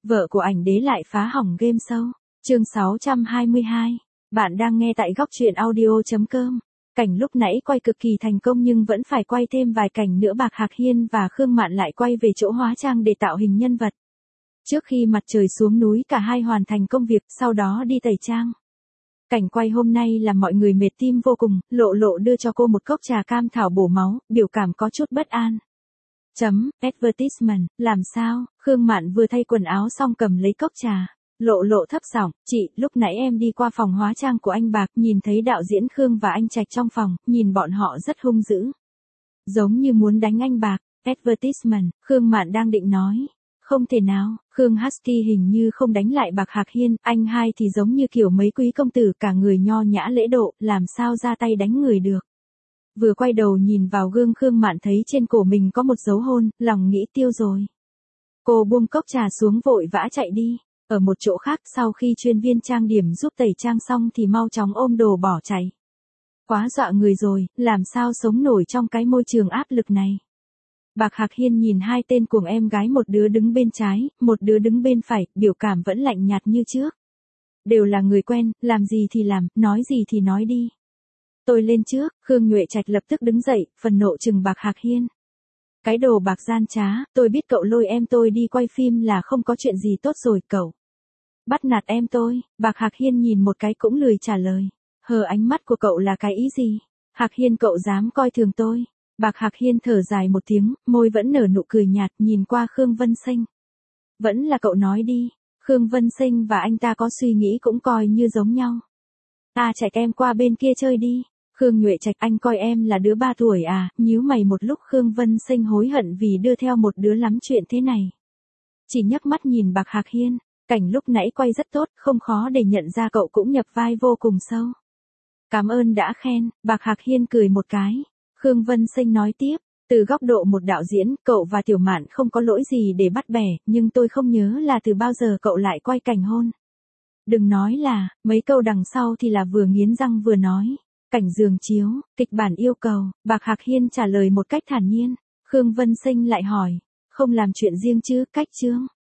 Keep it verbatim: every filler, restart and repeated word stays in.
Vợ của ảnh đế lại phá hỏng game show. Chương sáu trăm hai mươi hai. Bạn đang nghe tại góc truyện audio chấm com. Cảnh lúc nãy quay cực kỳ thành công nhưng vẫn phải quay thêm vài cảnh nữa. Bạc Hạc Hiên và Khương Mạn lại quay về chỗ hóa trang để tạo hình nhân vật. Trước khi mặt trời xuống núi cả hai hoàn thành công việc, sau đó đi tẩy trang. Cảnh quay hôm nay làm mọi người mệt tim vô cùng, Lộ Lộ đưa cho cô một cốc trà cam thảo bổ máu, biểu cảm có chút bất an. Chấm, advertisement, làm sao? Khương Mạn vừa thay quần áo xong cầm lấy cốc trà. Lộ Lộ thấp giọng, chị, lúc nãy em đi qua phòng hóa trang của anh Bạc, nhìn thấy đạo diễn Khương và anh Trạch trong phòng, nhìn bọn họ rất hung dữ. Giống như muốn đánh anh Bạc. Advertisement, Khương Mạn đang định nói. Không thể nào, Khương Husky hình như không đánh lại Bạc Hạc Hiên, anh hai thì giống như kiểu mấy quý công tử cả người nho nhã lễ độ, làm sao ra tay đánh người được. Vừa quay đầu nhìn vào gương Khương Mạn thấy trên cổ mình có một dấu hôn, lòng nghĩ tiêu rồi. Cô buông cốc trà xuống vội vã chạy đi. Ở một chỗ khác sau khi chuyên viên trang điểm giúp tẩy trang xong thì mau chóng ôm đồ bỏ chạy. Quá dọa người rồi, làm sao sống nổi trong cái môi trường áp lực này. Bạc Hạc Hiên nhìn hai tên cuồng em gái, một đứa đứng bên trái, một đứa đứng bên phải, biểu cảm vẫn lạnh nhạt như trước. Đều là người quen, làm gì thì làm, nói gì thì nói đi. Tôi lên trước, Khương Nhuệ Trạch lập tức đứng dậy, phần nộ trừng Bạc Hạc Hiên. Cái đồ bạc gian trá, tôi biết cậu lôi em tôi đi quay phim là không có chuyện gì tốt rồi cậu. Bắt nạt em tôi, Bạc Hạc Hiên nhìn một cái cũng lười trả lời. Hờ, ánh mắt của cậu là cái ý gì? Hạc Hiên cậu dám coi thường tôi. Bạc Hạc Hiên thở dài một tiếng, môi vẫn nở nụ cười nhạt, nhìn qua Khương Vân Sinh. Vẫn là cậu nói đi, Khương Vân Sinh và anh ta có suy nghĩ cũng coi như giống nhau. Ta Trạch em qua bên kia chơi đi. Khương Nhuệ Trạch, anh coi em là đứa ba tuổi à? Nhíu mày một lúc Khương Vân Sinh hối hận vì đưa theo một đứa lắm chuyện thế này. Chỉ nhấc mắt nhìn Bạc Hạc Hiên, cảnh lúc nãy quay rất tốt, không khó để nhận ra cậu cũng nhập vai vô cùng sâu. Cảm ơn đã khen, Bạc Hạc Hiên cười một cái. Khương Vân Sinh nói tiếp, từ góc độ một đạo diễn, cậu và Tiểu Mạn không có lỗi gì để bắt bẻ, nhưng tôi không nhớ là từ bao giờ cậu lại quay cảnh hôn. Đừng nói là, mấy câu đằng sau thì là vừa nghiến răng vừa nói. Cảnh giường chiếu, kịch bản yêu cầu, Bạc Hạc Hiên trả lời một cách thản nhiên. Khương Vân Sinh lại hỏi, không làm chuyện riêng chứ, cách chương.